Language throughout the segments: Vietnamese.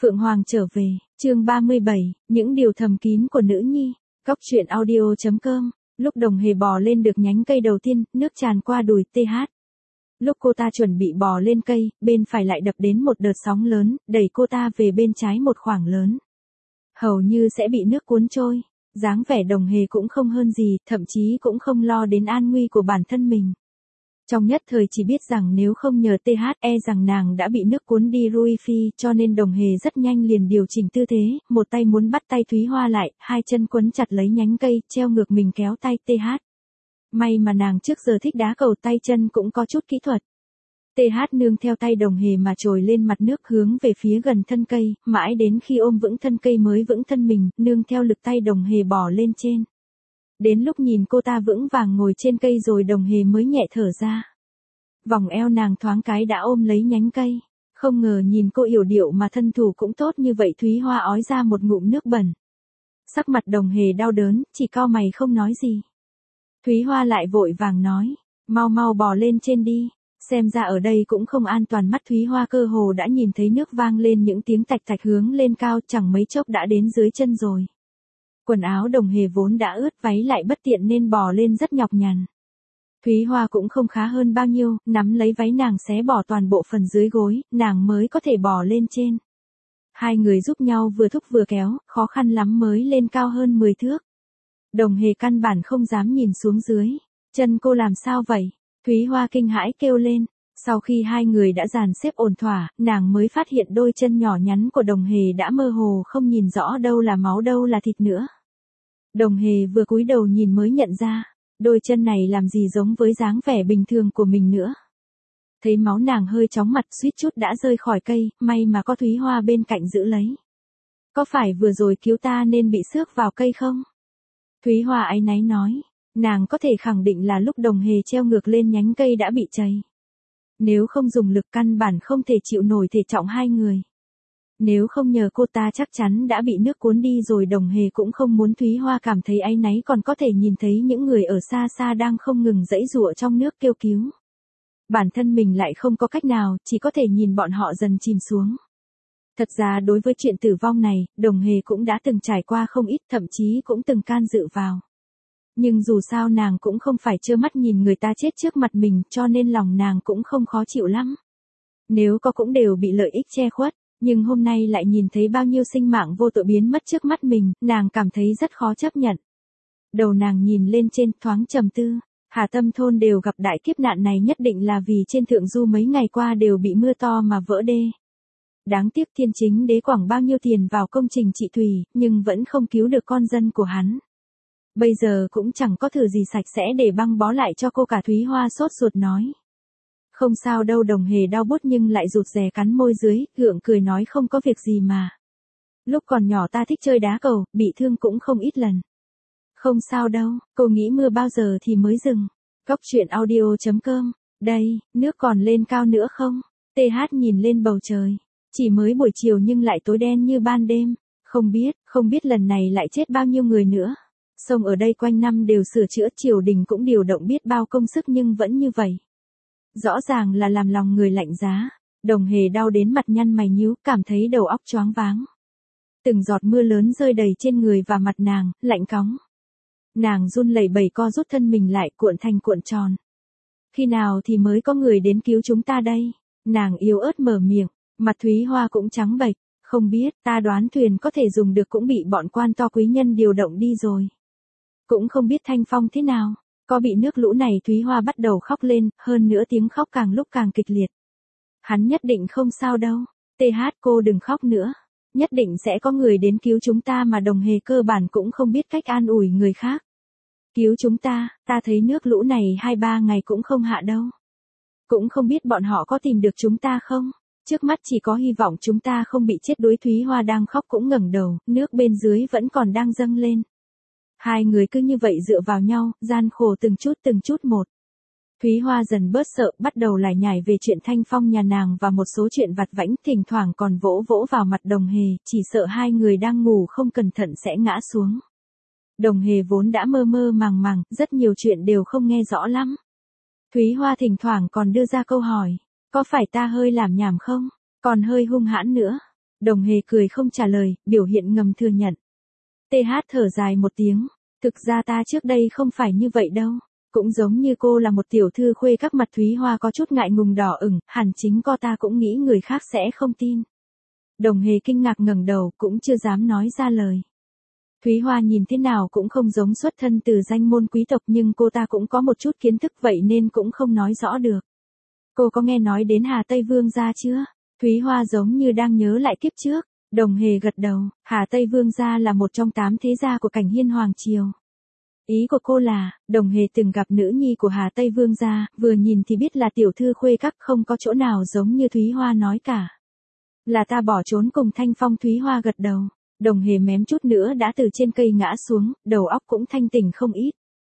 Phượng Hoàng trở về, chương 37, những điều thầm kín của nữ nhi. Góc truyện audio.com. Lúc Đồng Hề bò lên được nhánh cây đầu tiên, nước tràn qua đùi TH. Lúc cô ta chuẩn bị bò lên cây, bên phải lại đập đến một đợt sóng lớn, đẩy cô ta về bên trái một khoảng lớn. Hầu như sẽ bị nước cuốn trôi. Dáng vẻ Đồng Hề cũng không hơn gì, thậm chí cũng không lo đến an nguy của bản thân mình. Trong nhất thời chỉ biết rằng nếu không nhờ TH rằng nàng đã bị nước cuốn đi Rui Phi, cho nên Đồng Hề rất nhanh liền điều chỉnh tư thế, một tay muốn bắt tay Thúy Hoa lại, hai chân quấn chặt lấy nhánh cây, treo ngược mình kéo tay TH. May mà nàng trước giờ thích đá cầu, tay chân cũng có chút kỹ thuật. TH nương theo tay Đồng Hề mà trồi lên mặt nước hướng về phía gần thân cây, mãi đến khi ôm vững thân cây mới vững thân mình, nương theo lực tay Đồng Hề bò lên trên. Đến lúc nhìn cô ta vững vàng ngồi trên cây rồi Đồng Hề mới nhẹ thở ra. Vòng eo nàng thoáng cái đã ôm lấy nhánh cây. Không ngờ nhìn cô yểu điệu mà thân thủ cũng tốt như vậy. Thúy Hoa ói ra một ngụm nước bẩn. Sắc mặt Đồng Hề đau đớn, chỉ cau mày không nói gì. Thúy Hoa lại vội vàng nói, mau mau bò lên trên đi. Xem ra ở đây cũng không an toàn. Mắt Thúy Hoa cơ hồ đã nhìn thấy nước vang lên những tiếng tạch tạch hướng lên cao, chẳng mấy chốc đã đến dưới chân rồi. Quần áo Đồng Hề vốn đã ướt, váy lại bất tiện nên bò lên rất nhọc nhằn. Thúy Hoa cũng không khá hơn bao nhiêu, nắm lấy váy nàng xé bỏ toàn bộ phần dưới gối, nàng mới có thể bò lên trên. Hai người giúp nhau vừa thúc vừa kéo, khó khăn lắm mới lên cao hơn 10 thước. Đồng Hề căn bản không dám nhìn xuống dưới. Chân cô làm sao vậy? Thúy Hoa kinh hãi kêu lên. Sau khi hai người đã dàn xếp ổn thỏa, nàng mới phát hiện đôi chân nhỏ nhắn của Đồng Hề đã mơ hồ không nhìn rõ đâu là máu đâu là thịt nữa. Đồng Hề vừa cúi đầu nhìn mới nhận ra, đôi chân này làm gì giống với dáng vẻ bình thường của mình nữa. Thấy máu nàng hơi chóng mặt, suýt chút đã rơi khỏi cây, may mà có Thúy Hoa bên cạnh giữ lấy. Có phải vừa rồi cứu ta nên bị xước vào cây không? Thúy Hoa áy náy nói, nàng có thể khẳng định là lúc Đồng Hề treo ngược lên nhánh cây đã bị chày. Nếu không dùng lực căn bản không thể chịu nổi thể trọng hai người. Nếu không nhờ cô ta chắc chắn đã bị nước cuốn đi rồi. Đồng Hề cũng không muốn Thúy Hoa cảm thấy áy náy, còn có thể nhìn thấy những người ở xa xa đang không ngừng giãy giụa trong nước kêu cứu. Bản thân mình lại không có cách nào, chỉ có thể nhìn bọn họ dần chìm xuống. Thật ra đối với chuyện tử vong này, Đồng Hề cũng đã từng trải qua không ít, thậm chí cũng từng can dự vào. Nhưng dù sao nàng cũng không phải trơ mắt nhìn người ta chết trước mặt mình, cho nên lòng nàng cũng không khó chịu lắm. Nếu có cũng đều bị lợi ích che khuất, nhưng hôm nay lại nhìn thấy bao nhiêu sinh mạng vô tội biến mất trước mắt mình, nàng cảm thấy rất khó chấp nhận. Đầu nàng nhìn lên trên, thoáng trầm tư, Hà Tâm thôn đều gặp đại kiếp nạn này nhất định là vì trên thượng du mấy ngày qua đều bị mưa to mà vỡ đê. Đáng tiếc Thiên Chính Đế quẳng bao nhiêu tiền vào công trình trị thủy, nhưng vẫn không cứu được con dân của hắn. Bây giờ cũng chẳng có thử gì sạch sẽ để băng bó lại cho cô cả. Thúy Hoa sốt ruột nói. Không sao đâu. Đồng Hề đau bút nhưng lại rụt rè cắn môi dưới, gượng cười nói không có việc gì mà. Lúc còn nhỏ ta thích chơi đá cầu, bị thương cũng không ít lần. Không sao đâu, cô nghĩ mưa bao giờ thì mới dừng. Góc truyện audio.com. Đây, nước còn lên cao nữa không? TH nhìn lên bầu trời. Chỉ mới buổi chiều nhưng lại tối đen như ban đêm. Không biết lần này lại chết bao nhiêu người nữa. Sông ở đây quanh năm đều sửa chữa, triều đình cũng điều động biết bao công sức nhưng vẫn như vậy. Rõ ràng là làm lòng người lạnh giá. Đồng Hề đau đến mặt nhăn mày nhíu, cảm thấy đầu óc choáng váng. Từng giọt mưa lớn rơi đầy trên người và mặt nàng, lạnh cóng. Nàng run lẩy bẩy co rút thân mình lại, cuộn thành cuộn tròn. Khi nào thì mới có người đến cứu chúng ta đây? Nàng yếu ớt mở miệng, mặt Thúy Hoa cũng trắng bệch. Không biết, ta đoán thuyền có thể dùng được cũng bị bọn quan to quý nhân điều động đi rồi. Cũng không biết Thanh Phong thế nào, có bị nước lũ này? Thúy Hoa bắt đầu khóc lên, hơn nữa tiếng khóc càng lúc càng kịch liệt. Hắn nhất định không sao đâu. TH cô đừng khóc nữa. Nhất định sẽ có người đến cứu chúng ta mà. Đồng Hề cơ bản cũng không biết cách an ủi người khác. Cứu chúng ta thấy nước lũ này 2-3 ngày cũng không hạ đâu. Cũng không biết bọn họ có tìm được chúng ta không. Trước mắt chỉ có hy vọng chúng ta không bị chết đuối. Thúy Hoa đang khóc cũng ngẩng đầu, nước bên dưới vẫn còn đang dâng lên. Hai người cứ như vậy dựa vào nhau, gian khổ từng chút một. Thúy Hoa dần bớt sợ, bắt đầu lải nhải về chuyện Thanh Phong nhà nàng và một số chuyện vặt vãnh, thỉnh thoảng còn vỗ vỗ vào mặt Đồng Hề, chỉ sợ hai người đang ngủ không cẩn thận sẽ ngã xuống. Đồng Hề vốn đã mơ mơ màng màng, rất nhiều chuyện đều không nghe rõ lắm. Thúy Hoa thỉnh thoảng còn đưa ra câu hỏi, có phải ta hơi làm nhảm không? Còn hơi hung hãn nữa. Đồng Hề cười không trả lời, biểu hiện ngầm thừa nhận. TH thở dài một tiếng. Thực ra ta trước đây không phải như vậy đâu. Cũng giống như cô là một tiểu thư khuê các, mặt Thúy Hoa có chút ngại ngùng đỏ ửng, hẳn chính cô ta cũng nghĩ người khác sẽ không tin. Đồng Hề kinh ngạc ngẩng đầu, cũng chưa dám nói ra lời. Thúy Hoa nhìn thế nào cũng không giống xuất thân từ danh môn quý tộc, nhưng cô ta cũng có một chút kiến thức, vậy nên cũng không nói rõ được. Cô có nghe nói đến Hà Tây Vương gia chưa? Thúy Hoa giống như đang nhớ lại kiếp trước. Đồng Hề gật đầu, Hà Tây Vương gia là một trong 8 thế gia của Cảnh Hiên Hoàng Triều. Ý của cô là, Đồng Hề từng gặp nữ nhi của Hà Tây Vương gia, vừa nhìn thì biết là tiểu thư khuê các, không có chỗ nào giống như Thúy Hoa nói cả. Là ta bỏ trốn cùng Thanh Phong. Thúy Hoa gật đầu. Đồng Hề mém chút nữa đã từ trên cây ngã xuống, đầu óc cũng thanh tỉnh không ít.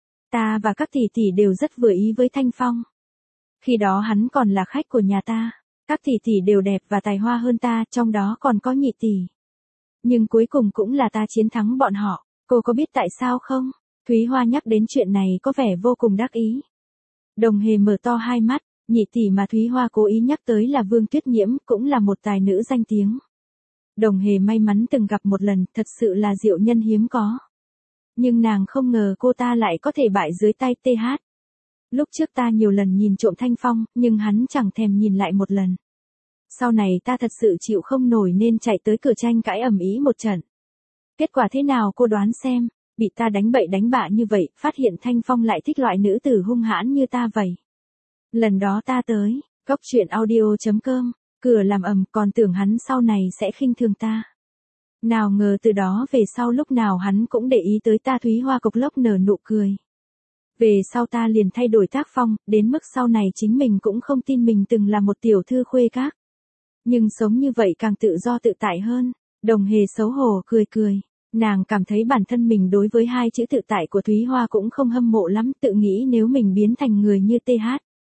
Ta và các tỷ tỷ đều rất vừa ý với Thanh Phong. Khi đó hắn còn là khách của nhà ta. Các tỷ tỷ đều đẹp và tài hoa hơn ta, trong đó còn có nhị tỷ. Nhưng cuối cùng cũng là ta chiến thắng bọn họ. Cô có biết tại sao không? Thúy Hoa nhắc đến chuyện này có vẻ vô cùng đắc ý. Đồng Hề mở to hai mắt, nhị tỷ mà Thúy Hoa cố ý nhắc tới là Vương Tuyết Nhiễm, cũng là một tài nữ danh tiếng. Đồng Hề may mắn từng gặp một lần, thật sự là diệu nhân hiếm có. Nhưng nàng không ngờ cô ta lại có thể bại dưới tay TH. Lúc trước ta nhiều lần nhìn trộm Thanh Phong, nhưng hắn chẳng thèm nhìn lại một lần. Sau này ta thật sự chịu không nổi nên chạy tới cửa tranh cãi ầm ĩ một trận. Kết quả thế nào cô đoán xem, bị ta đánh bậy đánh bạ như vậy, phát hiện Thanh Phong lại thích loại nữ tử hung hãn như ta vậy. Lần đó ta tới, goctruyện.audio.com, cửa làm ầm, còn tưởng hắn sau này sẽ khinh thường ta. Nào ngờ từ đó về sau lúc nào hắn cũng để ý tới ta. Thúy Hoa cộc lốc nở nụ cười. Về sau ta liền thay đổi tác phong, đến mức sau này chính mình cũng không tin mình từng là một tiểu thư khuê các. Nhưng sống như vậy càng tự do tự tại hơn. Đồng Hề xấu hổ cười cười. Nàng cảm thấy bản thân mình đối với hai chữ tự tại của Thúy Hoa cũng không hâm mộ lắm, tự nghĩ nếu mình biến thành người như TH.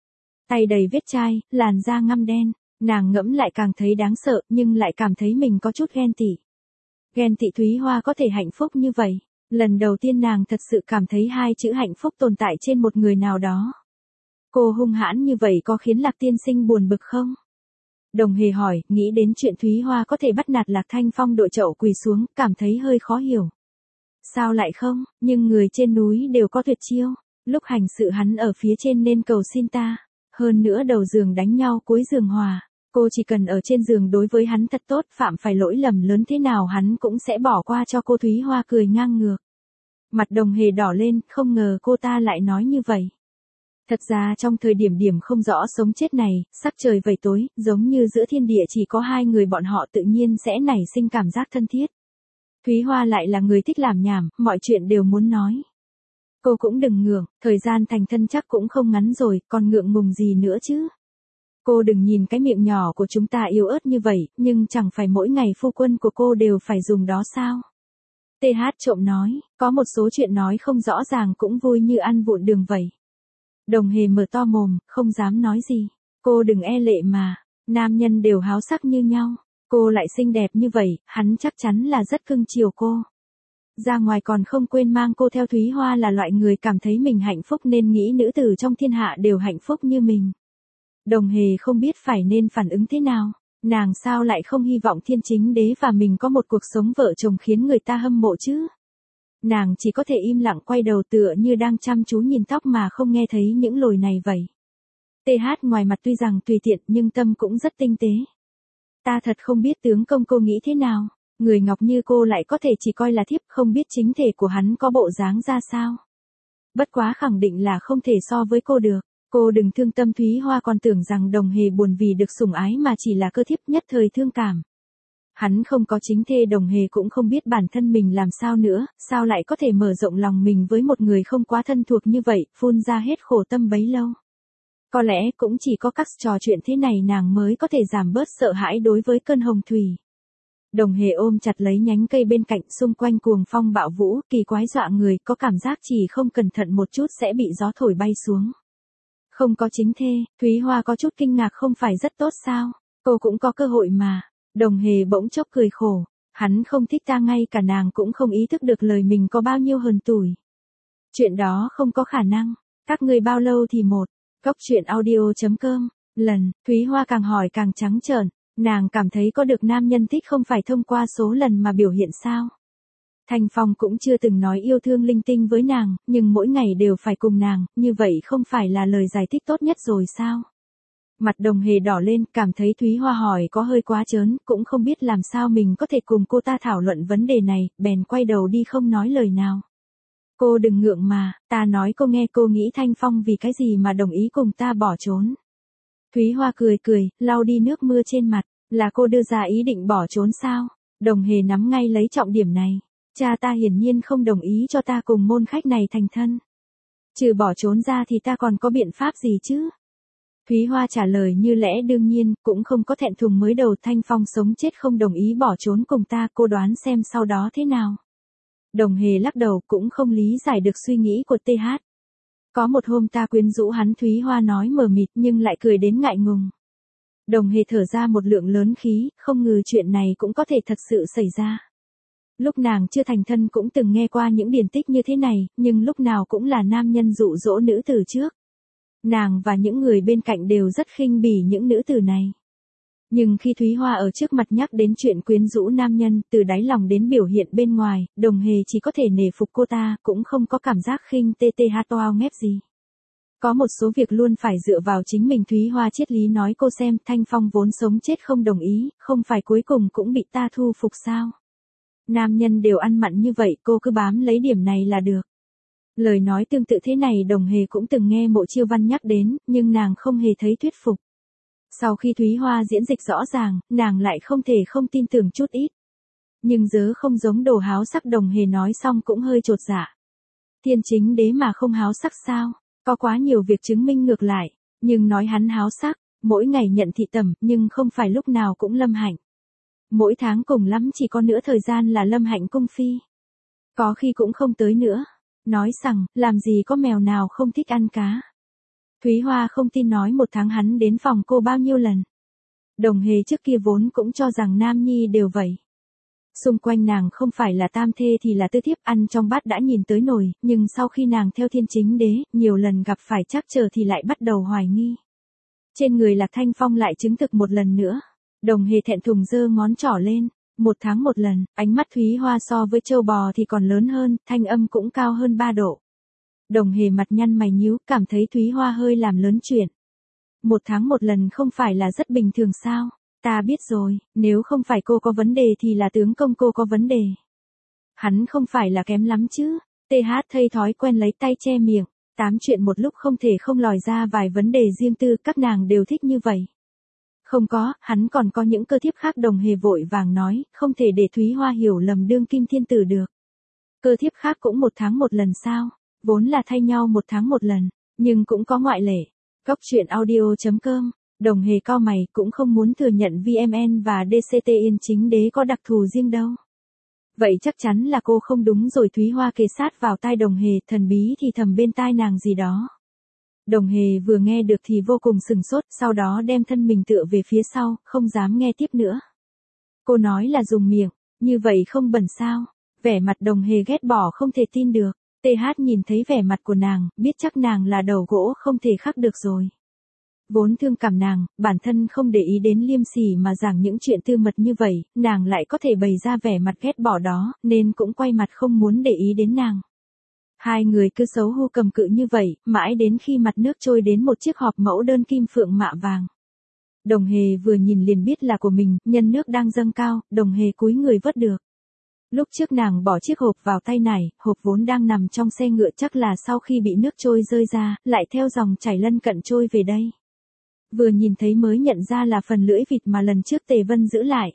Tay đầy vết chai, làn da ngăm đen, nàng ngẫm lại càng thấy đáng sợ, nhưng lại cảm thấy mình có chút ghen tị. Ghen tị Thúy Hoa có thể hạnh phúc như vậy. Lần đầu tiên nàng thật sự cảm thấy hai chữ hạnh phúc tồn tại trên một người nào đó. Cô hung hãn như vậy có khiến Lạc tiên sinh buồn bực không? Đồng Hề hỏi, nghĩ đến chuyện Thúy Hoa có thể bắt nạt Lạc Thanh Phong đội chậu quỳ xuống, cảm thấy hơi khó hiểu. Sao lại không, nhưng người trên núi đều có tuyệt chiêu. Lúc hành sự hắn ở phía trên nên cầu xin ta. Hơn nữa đầu giường đánh nhau cuối giường hòa. Cô chỉ cần ở trên giường đối với hắn thật tốt, phạm phải lỗi lầm lớn thế nào hắn cũng sẽ bỏ qua cho cô. Thúy Hoa cười ngang ngược. Mặt Đồng Hề đỏ lên, không ngờ cô ta lại nói như vậy. Thật ra trong thời điểm không rõ sống chết này, sắc trời vầy tối, giống như giữa thiên địa chỉ có hai người bọn họ, tự nhiên sẽ nảy sinh cảm giác thân thiết. Thúy Hoa lại là người thích làm nhảm, mọi chuyện đều muốn nói. Cô cũng đừng ngượng, thời gian thành thân chắc cũng không ngắn rồi, còn ngượng ngùng gì nữa chứ. Cô đừng nhìn cái miệng nhỏ của chúng ta yếu ớt như vậy, nhưng chẳng phải mỗi ngày phu quân của cô đều phải dùng đó sao? TH trộm nói, có một số chuyện nói không rõ ràng cũng vui như ăn vụn đường vậy. Đồng Hề mở to mồm, không dám nói gì. Cô đừng e lệ mà, nam nhân đều háo sắc như nhau. Cô lại xinh đẹp như vậy, hắn chắc chắn là rất cưng chiều cô. Ra ngoài còn không quên mang cô theo. Thúy Hoa là loại người cảm thấy mình hạnh phúc nên nghĩ nữ tử trong thiên hạ đều hạnh phúc như mình. Đồng Hề không biết phải nên phản ứng thế nào. Nàng sao lại không hy vọng Thiên Chính Đế và mình có một cuộc sống vợ chồng khiến người ta hâm mộ chứ? Nàng chỉ có thể im lặng quay đầu tựa như đang chăm chú nhìn tóc mà không nghe thấy những lời này vậy. TH ngoài mặt tuy rằng tùy tiện nhưng tâm cũng rất tinh tế. Ta thật không biết tướng công cô nghĩ thế nào, người ngọc như cô lại có thể chỉ coi là thiếp, không biết chính thể của hắn có bộ dáng ra sao. Bất quá khẳng định là không thể so với cô được. Cô đừng thương tâm. Thúy Hoa còn tưởng rằng Đồng Hề buồn vì được sủng ái mà chỉ là cơ thiếp nhất thời thương cảm. Hắn không có chính thê. Đồng Hề cũng không biết bản thân mình làm sao nữa, sao lại có thể mở rộng lòng mình với một người không quá thân thuộc như vậy, phun ra hết khổ tâm bấy lâu. Có lẽ cũng chỉ có các trò chuyện thế này nàng mới có thể giảm bớt sợ hãi đối với cơn hồng thủy. Đồng Hề ôm chặt lấy nhánh cây bên cạnh, xung quanh cuồng phong bạo vũ, kỳ quái dọa người, có cảm giác chỉ không cẩn thận một chút sẽ bị gió thổi bay xuống. Không có chính thê, Thúy Hoa có chút kinh ngạc. Không phải rất tốt sao, cô cũng có cơ hội mà. Đồng Hề bỗng chốc cười khổ, hắn không thích ta, ngay cả nàng cũng không ý thức được lời mình có bao nhiêu hờn tủi. Chuyện đó không có khả năng, các ngươi bao lâu thì một. Goctruyện.audio.com, lần, Thúy Hoa càng hỏi càng trắng trợn. Nàng cảm thấy có được nam nhân thích không phải thông qua số lần mà biểu hiện sao. Thanh Phong cũng chưa từng nói yêu thương linh tinh với nàng, nhưng mỗi ngày đều phải cùng nàng, như vậy không phải là lời giải thích tốt nhất rồi sao? Mặt Đồng Hề đỏ lên, cảm thấy Thúy Hoa hỏi có hơi quá trớn, cũng không biết làm sao mình có thể cùng cô ta thảo luận vấn đề này, bèn quay đầu đi không nói lời nào. Cô đừng ngượng mà, ta nói cô nghe, cô nghĩ Thanh Phong vì cái gì mà đồng ý cùng ta bỏ trốn. Thúy Hoa cười cười, lau đi nước mưa trên mặt, là cô đưa ra ý định bỏ trốn sao? Đồng Hề nắm ngay lấy trọng điểm này. Cha ta hiển nhiên không đồng ý cho ta cùng môn khách này thành thân. Trừ bỏ trốn ra thì ta còn có biện pháp gì chứ? Thúy Hoa trả lời như lẽ đương nhiên, cũng không có thẹn thùng, mới đầu Thanh Phong sống chết không đồng ý bỏ trốn cùng ta, cô đoán xem sau đó thế nào. Đồng Hề lắc đầu, cũng không lý giải được suy nghĩ của TH. Có một hôm ta quyến rũ hắn, Thúy Hoa nói mờ mịt nhưng lại cười đến ngại ngùng. Đồng Hề thở ra một lượng lớn khí, không ngờ chuyện này cũng có thể thật sự xảy ra. Lúc nàng chưa thành thân cũng từng nghe qua những điển tích như thế này, nhưng lúc nào cũng là nam nhân dụ dỗ nữ tử trước. Nàng và những người bên cạnh đều rất khinh bỉ những nữ tử này. Nhưng khi Thúy Hoa ở trước mặt nhắc đến chuyện quyến rũ nam nhân, từ đáy lòng đến biểu hiện bên ngoài, Đồng Hề chỉ có thể nể phục cô ta, cũng không có cảm giác khinh toao ngép gì. Có một số việc luôn phải dựa vào chính mình. Thúy Hoa triết lý nói cô xem, Thanh Phong vốn sống chết không đồng ý, không phải cuối cùng cũng bị ta thu phục sao? Nam nhân đều ăn mặn như vậy, cô cứ bám lấy điểm này là được. Lời nói tương tự thế này Đồng Hề cũng từng nghe Mộ Chiêu Văn nhắc đến, nhưng nàng không hề thấy thuyết phục. Sau khi Thúy Hoa diễn dịch rõ ràng, nàng lại không thể không tin tưởng chút ít. Nhưng dớ không giống đồ háo sắc. Đồng Hề nói xong cũng hơi chột dạ. Thiên chính đế mà không háo sắc sao? Có quá nhiều việc chứng minh ngược lại. Nhưng nói hắn háo sắc, mỗi ngày nhận thị tẩm, nhưng không phải lúc nào cũng lâm hạnh. Mỗi tháng cùng lắm chỉ có nửa thời gian là lâm hạnh cung phi. Có khi cũng không tới nữa. Nói rằng, làm gì có mèo nào không thích ăn cá. Thúy Hoa không tin, nói một tháng hắn đến phòng cô bao nhiêu lần. Đồng Hề trước kia vốn cũng cho rằng nam nhi đều vậy. Xung quanh nàng không phải là tam thê thì là tư thiếp, ăn trong bát đã nhìn tới nồi, nhưng sau khi nàng theo thiên chính đế, nhiều lần gặp phải trắc trở thì lại bắt đầu hoài nghi. Trên người Lạc Thanh Phong lại chứng thực một lần nữa. Đồng Hề thẹn thùng giơ ngón trỏ lên. Một tháng một lần, ánh mắt Thúy Hoa so với trâu bò thì còn lớn hơn, thanh âm cũng cao hơn 3 độ. Đồng Hề mặt nhăn mày nhíu, cảm thấy Thúy Hoa hơi làm lớn chuyện. Một tháng một lần không phải là rất bình thường sao? Ta biết rồi, nếu không phải cô có vấn đề thì là tướng công cô có vấn đề. Hắn không phải là kém lắm chứ. TH thây thói quen lấy tay che miệng, tám chuyện một lúc không thể không lòi ra vài vấn đề riêng tư, các nàng đều thích như vậy. Không có, hắn còn có những cơ thiếp khác. Đồng Hề vội vàng nói, không thể để Thúy Hoa hiểu lầm đương kim thiên tử được. Cơ thiếp khác cũng một tháng một lần sao? Vốn là thay nhau một tháng một lần, nhưng cũng có ngoại lệ. Góc truyện audio.com, Đồng Hề cau mày, cũng không muốn thừa nhận VMN và DCT Yên Chính Đế có đặc thù riêng đâu. Vậy chắc chắn là cô không đúng rồi. Thúy Hoa kề sát vào tai Đồng Hề, thần bí thì thầm bên tai nàng gì đó. Đồng Hề vừa nghe được thì vô cùng sừng sốt, sau đó đem thân mình tựa về phía sau, không dám nghe tiếp nữa. Cô nói là dùng miệng, như vậy không bẩn sao? Vẻ mặt Đồng Hề ghét bỏ không thể tin được. TH nhìn thấy vẻ mặt của nàng, biết chắc nàng là đầu gỗ không thể khắc được rồi. Vốn thương cảm nàng, bản thân không để ý đến liêm sỉ mà giảng những chuyện tư mật như vậy, nàng lại có thể bày ra vẻ mặt ghét bỏ đó, nên cũng quay mặt không muốn để ý đến nàng. Hai người cứ xấu hổ cầm cự như vậy, mãi đến khi mặt nước trôi đến một chiếc hộp mẫu đơn kim phượng mạ vàng. Đồng Hề vừa nhìn liền biết là của mình, nhân nước đang dâng cao, Đồng Hề cúi người vớt được. Lúc trước nàng bỏ chiếc hộp vào tay này, hộp vốn đang nằm trong xe ngựa, chắc là sau khi bị nước trôi rơi ra, lại theo dòng chảy lân cận trôi về đây. Vừa nhìn thấy mới nhận ra là phần lưỡi vịt mà lần trước Tề Vân giữ lại.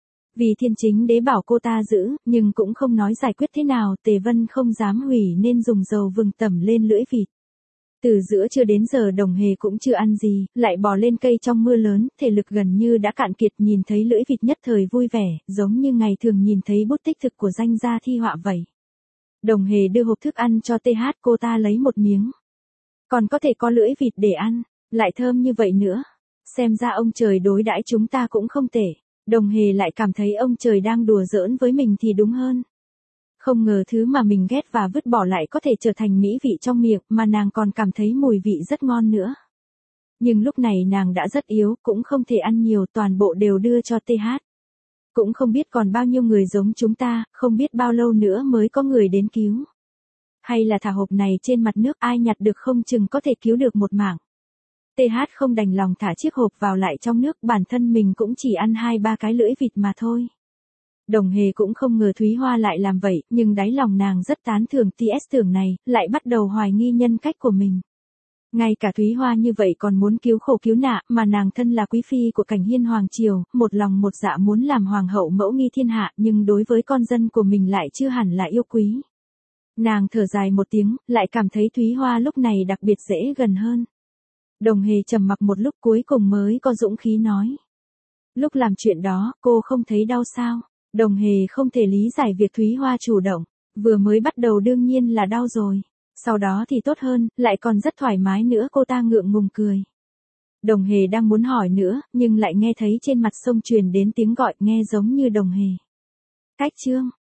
Vì thiên chính đế bảo cô ta giữ, nhưng cũng không nói giải quyết thế nào, Tề Vân không dám hủy nên dùng dầu vừng tẩm lên lưỡi vịt. Từ giữa trưa đến giờ Đồng Hề cũng chưa ăn gì, lại bò lên cây trong mưa lớn, thể lực gần như đã cạn kiệt, nhìn thấy lưỡi vịt nhất thời vui vẻ, giống như ngày thường nhìn thấy bút tích thực của danh gia thi họa vậy. Đồng Hề đưa hộp thức ăn cho TH, cô ta lấy một miếng. Còn có thể có lưỡi vịt để ăn, lại thơm như vậy nữa. Xem ra ông trời đối đãi chúng ta cũng không tệ. Đồng Hề lại cảm thấy ông trời đang đùa giỡn với mình thì đúng hơn. Không ngờ thứ mà mình ghét và vứt bỏ lại có thể trở thành mỹ vị trong miệng, mà nàng còn cảm thấy mùi vị rất ngon nữa. Nhưng lúc này nàng đã rất yếu, cũng không thể ăn nhiều, toàn bộ đều đưa cho TH. Cũng không biết còn bao nhiêu người giống chúng ta, không biết bao lâu nữa mới có người đến cứu. Hay là thả hộp này trên mặt nước, ai nhặt được không chừng có thể cứu được một mạng. TH không đành lòng thả chiếc hộp vào lại trong nước, bản thân mình cũng chỉ ăn 2-3 cái lưỡi vịt mà thôi. Đồng Hề cũng không ngờ Thúy Hoa lại làm vậy, nhưng đáy lòng nàng rất tán thưởng TS tưởng này, lại bắt đầu hoài nghi nhân cách của mình. Ngay cả Thúy Hoa như vậy còn muốn cứu khổ cứu nạn, mà nàng thân là quý phi của Cảnh Hiên Hoàng Triều, một lòng một dạ muốn làm hoàng hậu mẫu nghi thiên hạ, nhưng đối với con dân của mình lại chưa hẳn là yêu quý. Nàng thở dài một tiếng, lại cảm thấy Thúy Hoa lúc này đặc biệt dễ gần hơn. Đồng Hề trầm mặc một lúc cuối cùng mới có dũng khí nói. Lúc làm chuyện đó, cô không thấy đau sao? Đồng Hề không thể lý giải việc Thúy Hoa chủ động, vừa mới bắt đầu đương nhiên là đau rồi. Sau đó thì tốt hơn, lại còn rất thoải mái nữa, cô ta ngượng ngùng cười. Đồng Hề đang muốn hỏi nữa, nhưng lại nghe thấy trên mặt sông truyền đến tiếng gọi, nghe giống như Đồng Hề. Cách chương